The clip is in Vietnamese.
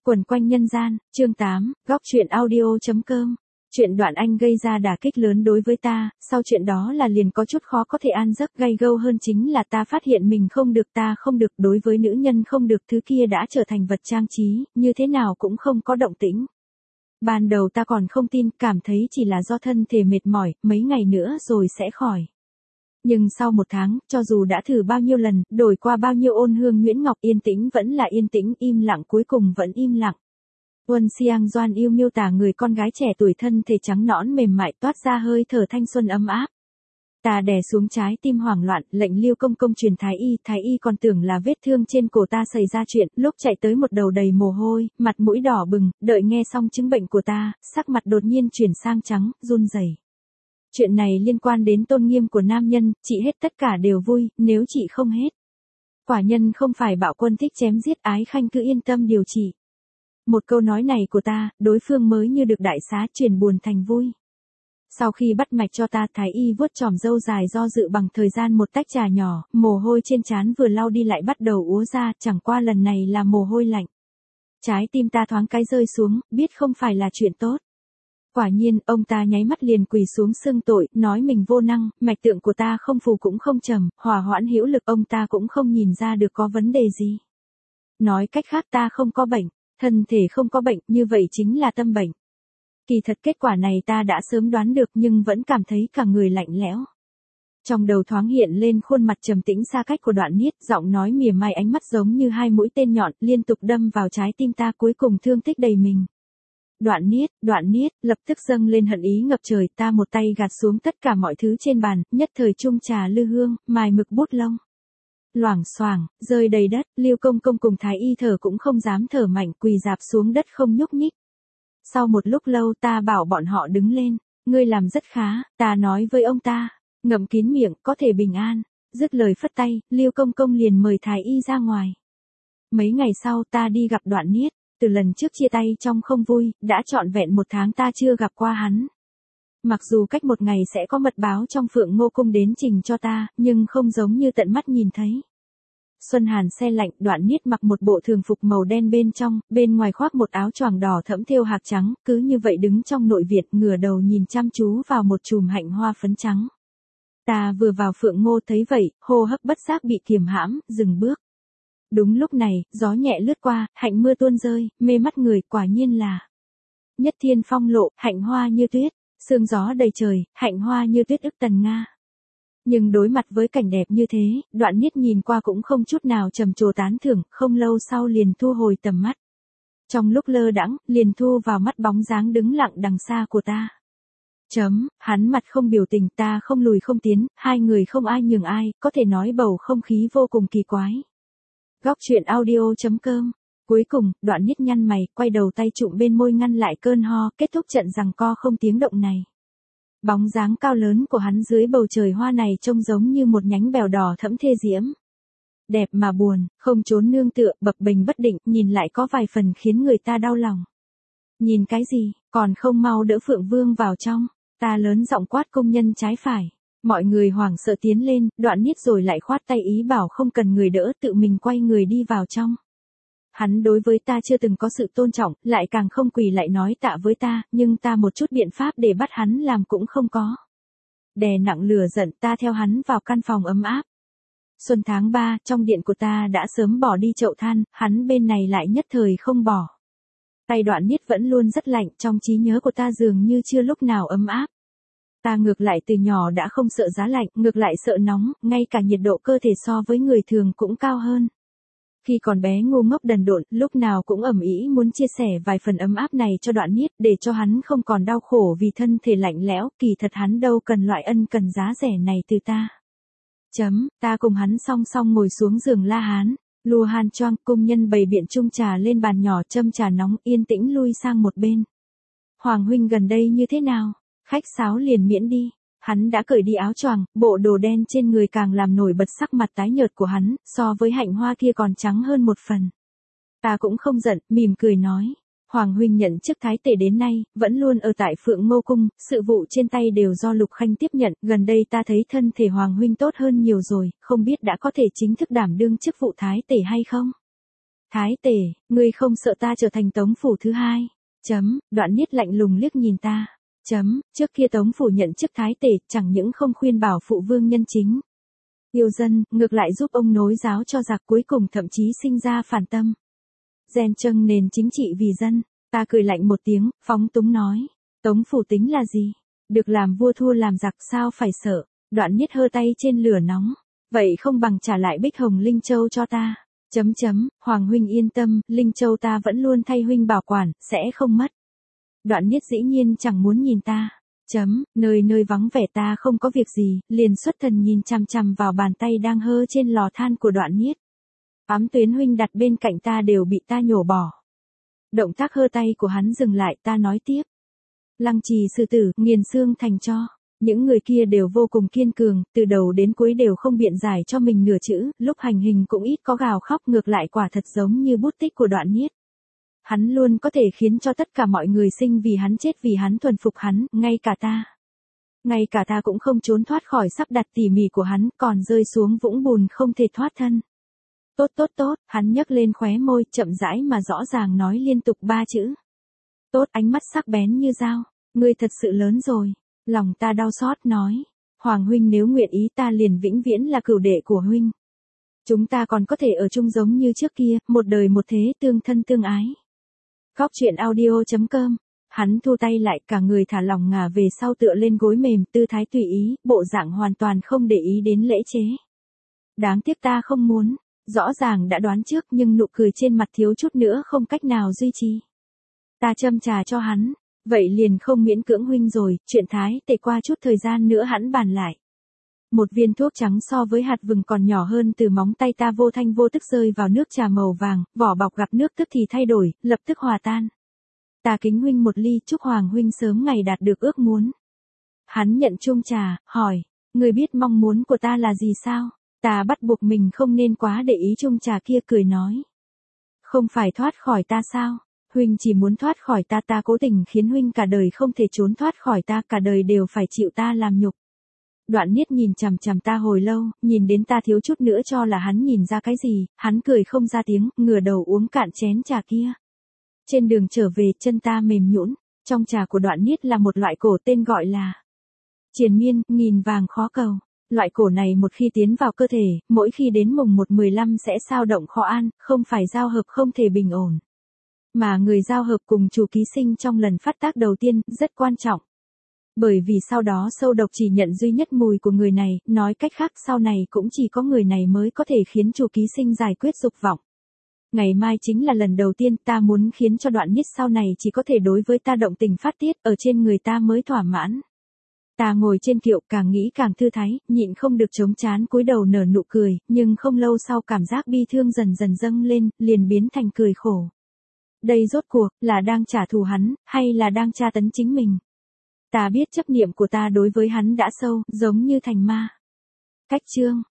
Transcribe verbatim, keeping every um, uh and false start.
Quẩn quanh nhân gian, chương tám, góc truyện audio.com. Chuyện Đoạn Anh gây ra đả kích lớn đối với ta, sau chuyện đó là liền có chút khó có thể an giấc, gay gâu hơn chính là ta phát hiện mình không được, ta không được, đối với nữ nhân không được, thứ kia đã trở thành vật trang trí, như thế nào cũng không có động tĩnh. Ban đầu ta còn không tin, cảm thấy chỉ là do thân thể mệt mỏi, mấy ngày nữa rồi sẽ khỏi. Nhưng sau một tháng, cho dù đã thử bao nhiêu lần, đổi qua bao nhiêu ôn hương nhuyễn ngọc, yên tĩnh vẫn là yên tĩnh, im lặng cuối cùng vẫn im lặng. Uân Xiang Doan yêu miêu tả người con gái trẻ tuổi thân thể trắng nõn mềm mại toát ra hơi thở thanh xuân ấm áp. Ta đè xuống trái tim hoảng loạn, lệnh Liêu công công truyền thái y, thái y còn tưởng là vết thương trên cổ ta xảy ra chuyện, lúc chạy tới một đầu đầy mồ hôi, mặt mũi đỏ bừng, đợi nghe xong chứng bệnh của ta, sắc mặt đột nhiên chuyển sang trắng, run rẩy. Chuyện này liên quan đến tôn nghiêm của nam nhân, chị hết tất cả đều vui, nếu chị không hết. Quả nhân không phải bạo quân thích chém giết, ái khanh cứ yên tâm điều trị. Một câu nói này của ta, đối phương mới như được đại xá, chuyển buồn thành vui. Sau khi bắt mạch cho ta, thái y vuốt chòm râu dài do dự bằng thời gian một tách trà nhỏ, mồ hôi trên trán vừa lau đi lại bắt đầu úa ra, chẳng qua lần này là mồ hôi lạnh. Trái tim ta thoáng cái rơi xuống, biết không phải là chuyện tốt. Quả nhiên, ông ta nháy mắt liền quỳ xuống xưng tội, nói mình vô năng, mạch tượng của ta không phù cũng không trầm, hòa hoãn hữu lực, ông ta cũng không nhìn ra được có vấn đề gì. Nói cách khác ta không có bệnh, thân thể không có bệnh, như vậy chính là tâm bệnh. Kỳ thật kết quả này ta đã sớm đoán được nhưng vẫn cảm thấy cả người lạnh lẽo. Trong đầu thoáng hiện lên khuôn mặt trầm tĩnh xa cách của Đoạn Niết, giọng nói mỉa mai, ánh mắt giống như hai mũi tên nhọn, liên tục đâm vào trái tim ta, cuối cùng thương tích đầy mình. Đoạn Niết, Đoạn Niết, lập tức dâng lên hận ý ngập trời, ta một tay gạt xuống tất cả mọi thứ trên bàn, nhất thời chung trà lư hương, mài mực bút lông. Loảng xoảng, rơi đầy đất, Liêu công công cùng thái y thở cũng không dám thở mạnh, quỳ rạp xuống đất không nhúc nhích. Sau một lúc lâu ta bảo bọn họ đứng lên, ngươi làm rất khá, ta nói với ông ta, ngậm kín miệng, có thể bình an. Dứt lời phất tay, Liêu công công liền mời thái y ra ngoài. Mấy ngày sau ta đi gặp Đoạn Niết. Từ lần trước chia tay trong không vui, đã trọn vẹn một tháng ta chưa gặp qua hắn. Mặc dù cách một ngày sẽ có mật báo trong Phượng Ngô Cung đến trình cho ta, nhưng không giống như tận mắt nhìn thấy. Xuân hàn se lạnh, Đoạn Niết mặc một bộ thường phục màu đen bên trong, bên ngoài khoác một áo choàng đỏ thẫm thêu hạc trắng, cứ như vậy đứng trong nội viện, ngửa đầu nhìn chăm chú vào một chùm hạnh hoa phấn trắng. Ta vừa vào Phượng Ngô thấy vậy, hô hấp bất giác bị kiềm hãm, dừng bước. Đúng lúc này, gió nhẹ lướt qua, hạnh mưa tuôn rơi, mê mắt người, quả nhiên là nhất thiên phong lộ, hạnh hoa như tuyết, sương gió đầy trời, hạnh hoa như tuyết ức tần Nga. Nhưng đối mặt với cảnh đẹp như thế, Đoạn Niết nhìn qua cũng không chút nào trầm trồ tán thưởng, không lâu sau liền thu hồi tầm mắt. Trong lúc lơ đãng, liền thu vào mắt bóng dáng đứng lặng đằng xa của ta. Chấm, hắn mặt không biểu tình, ta không lùi không tiến, hai người không ai nhường ai, có thể nói bầu không khí vô cùng kỳ quái. Góc truyện audio.com. Cuối cùng, Đoạn Niết nhăn mày, quay đầu tay trụm bên môi ngăn lại cơn ho, kết thúc trận giằng co không tiếng động này. Bóng dáng cao lớn của hắn dưới bầu trời hoa này trông giống như một nhánh bèo đỏ thẫm thê diễm. Đẹp mà buồn, không trốn nương tựa, bập bềnh bất định, nhìn lại có vài phần khiến người ta đau lòng. Nhìn cái gì, còn không mau đỡ Phượng Vương vào trong, ta lớn giọng quát công nhân trái phải. Mọi người hoảng sợ tiến lên, Đoạn Niết rồi lại khoát tay ý bảo không cần người đỡ, tự mình quay người đi vào trong. Hắn đối với ta chưa từng có sự tôn trọng, lại càng không quỳ lại nói tạ với ta, nhưng ta một chút biện pháp để bắt hắn làm cũng không có. Đè nặng lửa giận, ta theo hắn vào căn phòng ấm áp. Xuân tháng ba, trong điện của ta đã sớm bỏ đi chậu than, hắn bên này lại nhất thời không bỏ. Tay Đoạn Niết vẫn luôn rất lạnh, trong trí nhớ của ta dường như chưa lúc nào ấm áp. Ta ngược lại từ nhỏ đã không sợ giá lạnh, ngược lại sợ nóng, ngay cả nhiệt độ cơ thể so với người thường cũng cao hơn. Khi còn bé ngu ngốc đần độn, lúc nào cũng ầm ĩ muốn chia sẻ vài phần ấm áp này cho Đoạn Niết, để cho hắn không còn đau khổ vì thân thể lạnh lẽo, kỳ thật hắn đâu cần loại ân cần giá rẻ này từ ta. Chấm, ta cùng hắn song song ngồi xuống giường La Hán, Lua Han Choang, công nhân bày biện chung trà lên bàn nhỏ, châm trà nóng, yên tĩnh lui sang một bên. Hoàng huynh gần đây như thế nào? Khách sáo liền miễn đi. Hắn đã cởi đi áo choàng, bộ đồ đen trên người càng làm nổi bật sắc mặt tái nhợt của hắn, so với hạnh hoa kia còn trắng hơn một phần. Ta cũng không giận, mỉm cười nói. Hoàng huynh nhận chức thái tể đến nay, vẫn luôn ở tại Phượng Ngô Cung, sự vụ trên tay đều do Lục Khanh tiếp nhận, gần đây ta thấy thân thể Hoàng huynh tốt hơn nhiều rồi, không biết đã có thể chính thức đảm đương chức vụ thái tể hay không? Thái tể, ngươi không sợ ta trở thành tống phủ thứ hai. Chấm, Đoạn Niết lạnh lùng liếc nhìn ta. Chấm, trước kia tống phủ nhận chức thái tể, chẳng những không khuyên bảo phụ vương nhân chính yêu dân, ngược lại giúp ông nối giáo cho giặc, cuối cùng thậm chí sinh ra phản tâm. Gen trâng nền chính trị vì dân. Ta cười lạnh một tiếng, phóng túng nói. Tống phủ tính là gì? Được làm vua thua làm giặc sao phải sợ? Đoạn Niết hơ tay trên lửa nóng. Vậy không bằng trả lại Bích Hồng Linh Châu cho ta. Chấm chấm, Hoàng huynh yên tâm, Linh Châu ta vẫn luôn thay huynh bảo quản, sẽ không mất. Đoạn Niết dĩ nhiên chẳng muốn nhìn ta. Chấm, nơi nơi vắng vẻ ta không có việc gì, liền xuất thần nhìn chằm chằm vào bàn tay đang hơ trên lò than của Đoạn Niết. Ám Tuyến huynh đặt bên cạnh ta đều bị ta nhổ bỏ. Động tác hơ tay của hắn dừng lại, ta nói tiếp. Lăng Trì sư tử, nghiền xương thành tro. Những người kia đều vô cùng kiên cường, từ đầu đến cuối đều không biện giải cho mình nửa chữ, lúc hành hình cũng ít có gào khóc, ngược lại quả thật giống như bút tích của Đoạn Niết. Hắn luôn có thể khiến cho tất cả mọi người sinh vì hắn chết vì hắn thuần phục hắn, ngay cả ta. Ngay cả ta cũng không trốn thoát khỏi sắp đặt tỉ mỉ của hắn, còn rơi xuống vũng bùn không thể thoát thân. Tốt tốt tốt, hắn nhấc lên khóe môi, chậm rãi mà rõ ràng nói liên tục ba chữ. Tốt, ánh mắt sắc bén như dao, ngươi thật sự lớn rồi. Lòng ta đau xót nói, Hoàng huynh nếu nguyện ý ta liền vĩnh viễn là cửu đệ của huynh. Chúng ta còn có thể ở chung giống như trước kia, một đời một thế tương thân tương ái. Góc truyện audio chấm com. Hắn thu tay lại, cả người thả lỏng ngả về sau tựa lên gối mềm, tư thái tùy ý, bộ dạng hoàn toàn không để ý đến lễ chế. Đáng tiếc ta không muốn, rõ ràng đã đoán trước nhưng nụ cười trên mặt thiếu chút nữa không cách nào duy trì. Ta châm trà cho hắn, vậy liền không miễn cưỡng huynh rồi, chuyện thái tể qua chút thời gian nữa hẵn bàn lại. Một viên thuốc trắng so với hạt vừng còn nhỏ hơn từ móng tay ta vô thanh vô tức rơi vào nước trà màu vàng, vỏ bọc gặp nước tức thì thay đổi, lập tức hòa tan. Ta kính huynh một ly, chúc Hoàng huynh sớm ngày đạt được ước muốn. Hắn nhận chung trà, hỏi, người biết mong muốn của ta là gì sao? Ta bắt buộc mình không nên quá để ý chung trà kia, cười nói. Không phải thoát khỏi ta sao? Huynh chỉ muốn thoát khỏi ta, ta cố tình khiến huynh cả đời không thể trốn thoát khỏi ta, cả đời đều phải chịu ta làm nhục. Đoạn Niết nhìn chằm chằm ta hồi lâu, nhìn đến ta thiếu chút nữa cho là hắn nhìn ra cái gì, hắn cười không ra tiếng, ngửa đầu uống cạn chén trà kia. Trên đường trở về, chân ta mềm nhũn, trong trà của Đoạn Niết là một loại cổ tên gọi là triền miên, nghìn vàng khó cầu. Loại cổ này một khi tiến vào cơ thể, mỗi khi đến mùng một mười lăm sẽ xao động khó an, không phải giao hợp không thể bình ổn. Mà người giao hợp cùng chủ ký sinh trong lần phát tác đầu tiên, rất quan trọng. Bởi vì sau đó sâu độc chỉ nhận duy nhất mùi của người này, nói cách khác sau này cũng chỉ có người này mới có thể khiến chủ ký sinh giải quyết dục vọng. Ngày mai chính là lần đầu tiên ta muốn khiến cho Đoạn Niết sau này chỉ có thể đối với ta động tình phát tiết, ở trên người ta mới thỏa mãn. Ta ngồi trên kiệu càng nghĩ càng thư thái, nhịn không được chống trán cúi đầu nở nụ cười, nhưng không lâu sau cảm giác bi thương dần dần dâng lên, liền biến thành cười khổ. Đây rốt cuộc, là đang trả thù hắn, hay là đang tra tấn chính mình? Ta biết chấp niệm của ta đối với hắn đã sâu, giống như thành ma. Cách chương.